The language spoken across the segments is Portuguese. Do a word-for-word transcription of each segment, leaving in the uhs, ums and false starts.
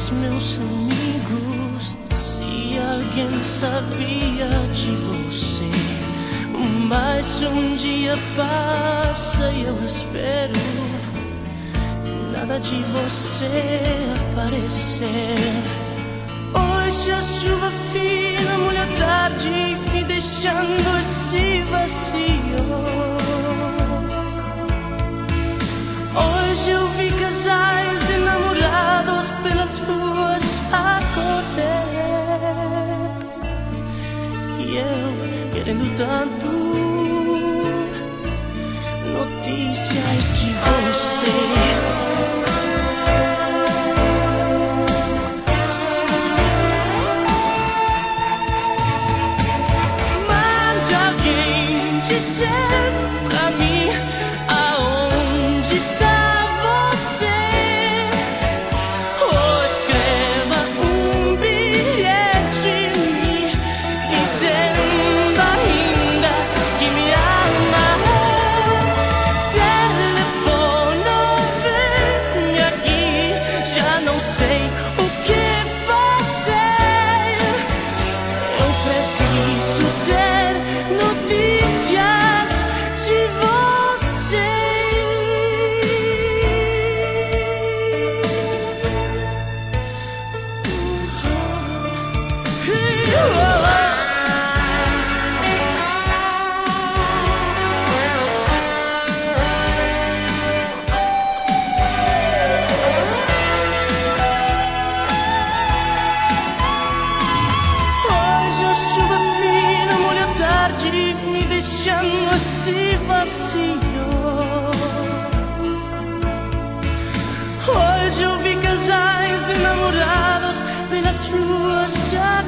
os meus amigos se alguém sabia de você. Mas um dia passa e eu espero nada de você aparecer. Hoje a chuva fina molha a tarde, me deixando esse vazio. Hoje eu vi casais enamorados pelas ruas a correr, e eu querendo tanto notícias de você. Deixando esse vazio. Hoje eu vi casais de namorados pelas ruas a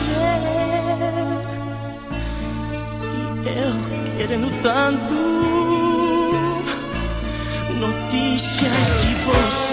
correr, e eu querendo tanto notícias de você.